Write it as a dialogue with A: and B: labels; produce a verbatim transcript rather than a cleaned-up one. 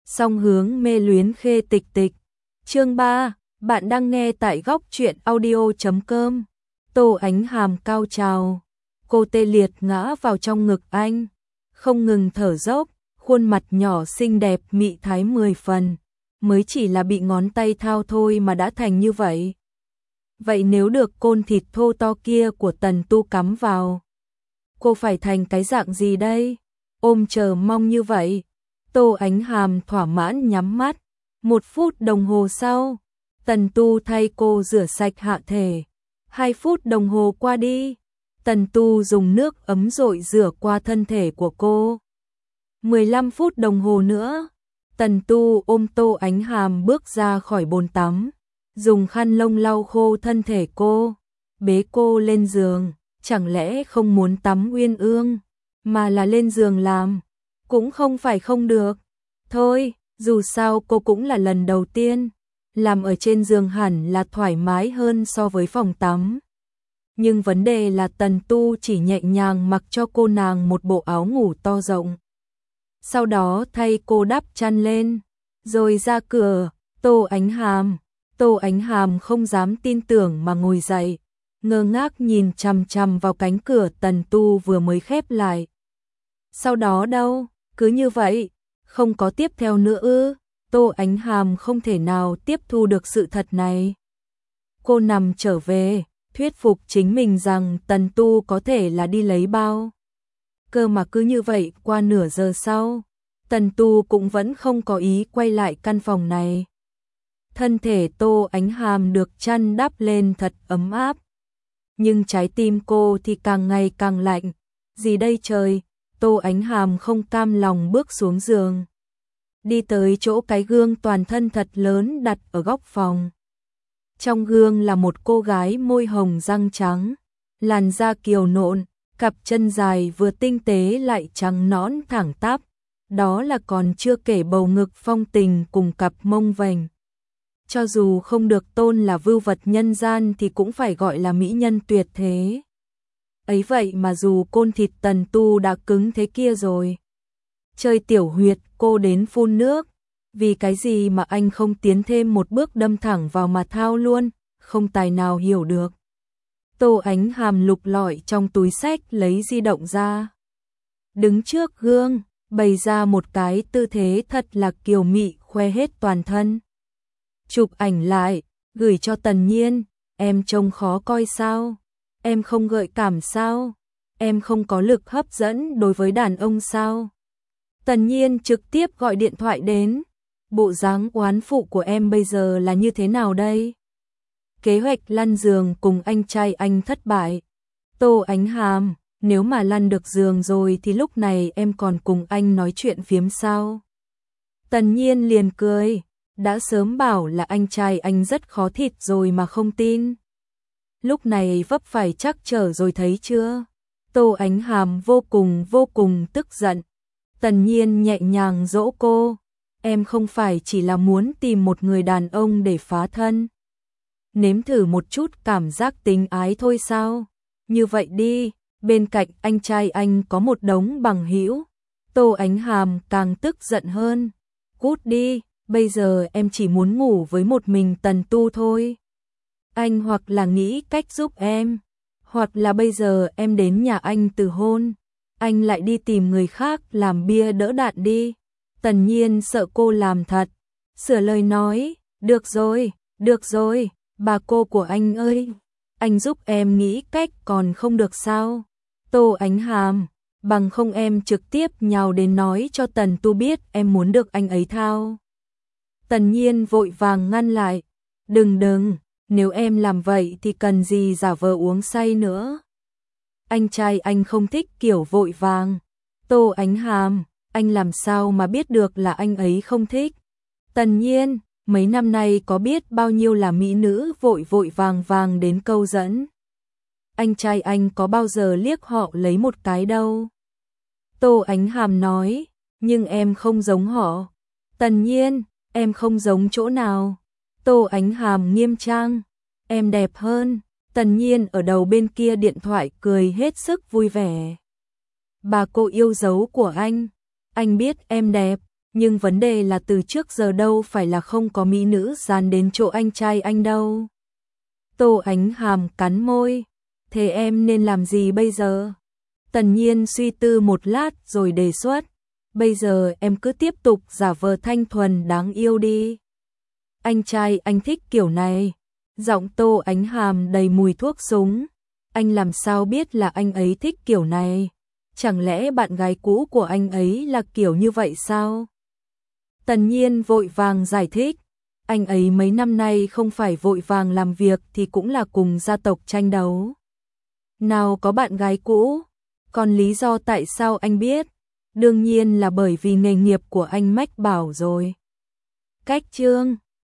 A: Song hướng mê luyến khê tịch tịch. Chương ba, bạn đang nghe tại góc truyện audio chấm com. Tô Ánh Hàm cao trào, cô tê liệt ngã vào trong ngực anh, không ngừng thở dốc, khuôn mặt nhỏ xinh đẹp mị thái mười phần, mới chỉ là bị ngón tay thao thôi mà đã thành như vậy. Vậy nếu được côn thịt thô to kia của Tần Tu cắm vào, cô phải thành cái dạng gì đây? Ôm chờ mong như vậy. Tô Ánh Hàm thỏa mãn nhắm mắt. Một phút đồng hồ sau, Tần Tu thay cô rửa sạch hạ thể. Hai phút đồng hồ qua đi, Tần Tu dùng nước ấm rội rửa qua thân thể của cô. mười lăm phút đồng hồ nữa, Tần Tu ôm Tô Ánh Hàm bước ra khỏi bồn tắm, dùng khăn lông lau khô thân thể cô, bế cô lên giường. Chẳng lẽ không muốn tắm uyên ương, mà là lên giường làm, cũng không phải không được. Thôi, dù sao cô cũng là lần đầu tiên, làm ở trên giường hẳn là thoải mái hơn so với phòng tắm. Nhưng vấn đề là Tần Tu chỉ nhẹ nhàng mặc cho cô nàng một bộ áo ngủ to rộng. Sau đó thay cô đắp chăn lên, rồi ra cửa. Tô Ánh Hàm, Tô Ánh Hàm không dám tin tưởng mà ngồi dậy, ngơ ngác nhìn chằm chằm vào cánh cửa Tần Tu vừa mới khép lại. Sau đó đâu, cứ như vậy, không có tiếp theo nữa ư? Tô Ánh Hàm không thể nào tiếp thu được sự thật này. Cô nằm trở về, thuyết phục chính mình rằng Tần Tu có thể là đi lấy bao. Cơ mà cứ như vậy, qua nửa giờ sau, Tần Tu cũng vẫn không có ý quay lại căn phòng này. Thân thể Tô Ánh Hàm được chăn đắp lên thật ấm áp, nhưng trái tim cô thì càng ngày càng lạnh. Gì đây trời? Tô Ánh Hàm không cam lòng bước xuống giường, đi tới chỗ cái gương toàn thân thật lớn đặt ở góc phòng. Trong gương là một cô gái môi hồng răng trắng, làn da kiều nộn, cặp chân dài vừa tinh tế lại trắng nõn thẳng tắp. Đó là còn chưa kể bầu ngực phong tình cùng cặp mông vành. Cho dù không được tôn là vưu vật nhân gian thì cũng phải gọi là mỹ nhân tuyệt thế. Ấy vậy mà dù côn thịt Tần Tu đã cứng thế kia rồi, chơi tiểu huyệt cô đến phun nước. Vì cái gì mà anh không tiến thêm một bước đâm thẳng vào mà thao luôn, không tài nào hiểu được. Tô Ánh Hàm lục lọi trong túi xách lấy di động ra, đứng trước gương, bày ra một cái tư thế thật là kiều mị, khoe hết toàn thân. Chụp ảnh lại, gửi cho Tần Nhiên. Em trông khó coi sao? Em không gợi cảm sao? Em không có lực hấp dẫn đối với đàn ông sao? Tần Nhiên trực tiếp gọi điện thoại đến. Bộ dáng oán phụ của em bây giờ là như thế nào đây? Kế hoạch lăn giường cùng anh trai anh thất bại. Tô Ánh Hàm, nếu mà lăn được giường rồi thì lúc này em còn cùng anh nói chuyện phiếm sao? Tần Nhiên liền cười. Đã sớm bảo là anh trai anh rất khó thịt rồi mà không tin. Lúc này vấp phải chắc trở rồi thấy chưa? Tô Ánh Hàm vô cùng vô cùng tức giận. Tần Nhiên nhẹ nhàng dỗ cô. Em không phải chỉ là muốn tìm một người đàn ông để phá thân, nếm thử một chút cảm giác tình ái thôi sao? Như vậy đi, bên cạnh anh trai anh có một đống bằng hữu. Tô Ánh Hàm càng tức giận hơn. Cút đi. Bây giờ em chỉ muốn ngủ với một mình Tần Tu thôi. Anh hoặc là nghĩ cách giúp em, hoặc là bây giờ em đến nhà anh từ hôn, anh lại đi tìm người khác làm bia đỡ đạn đi. Tần Nhiên sợ cô làm thật, sửa lời nói, được rồi, được rồi, bà cô của anh ơi, anh giúp em nghĩ cách còn không được sao? Tô Ánh Hàm, bằng không em trực tiếp nhào đến nói cho Tần Tu biết em muốn được anh ấy thao. Tần Nhiên vội vàng ngăn lại. Đừng đừng, nếu em làm vậy thì cần gì giả vờ uống say nữa. Anh trai anh không thích kiểu vội vàng. Tô Ánh Hàm, anh làm sao mà biết được là anh ấy không thích? Tần Nhiên, mấy năm nay có biết bao nhiêu là mỹ nữ vội vội vàng vàng đến câu dẫn. Anh trai anh có bao giờ liếc họ lấy một cái đâu. Tô Ánh Hàm nói, nhưng em không giống họ. Tần Nhiên, em không giống chỗ nào? Tô Ánh Hàm nghiêm trang, em đẹp hơn. Tần Nhiên ở đầu bên kia điện thoại cười hết sức vui vẻ. Bà cô yêu dấu của anh, anh biết em đẹp, Nhưng vấn đề là từ trước giờ đâu phải là không có mỹ nữ dán đến chỗ anh trai anh đâu. Tô Ánh Hàm cắn môi, thế em nên làm gì bây giờ? Tần Nhiên suy tư một lát rồi đề xuất, bây giờ em cứ tiếp tục giả vờ thanh thuần đáng yêu đi. Anh trai anh thích kiểu này. Giọng Tô Ánh Hàm đầy mùi thuốc súng. Anh làm sao biết là anh ấy thích kiểu này? Chẳng lẽ bạn gái cũ của anh ấy là kiểu như vậy sao? Tần Nhiên vội vàng giải thích, anh ấy mấy năm nay không phải vội vàng làm việc thì cũng là cùng gia tộc tranh đấu. Nào có bạn gái cũ, còn lý do tại sao anh biết? Đương nhiên là bởi vì nghề nghiệp của anh mách bảo rồi. Cách chương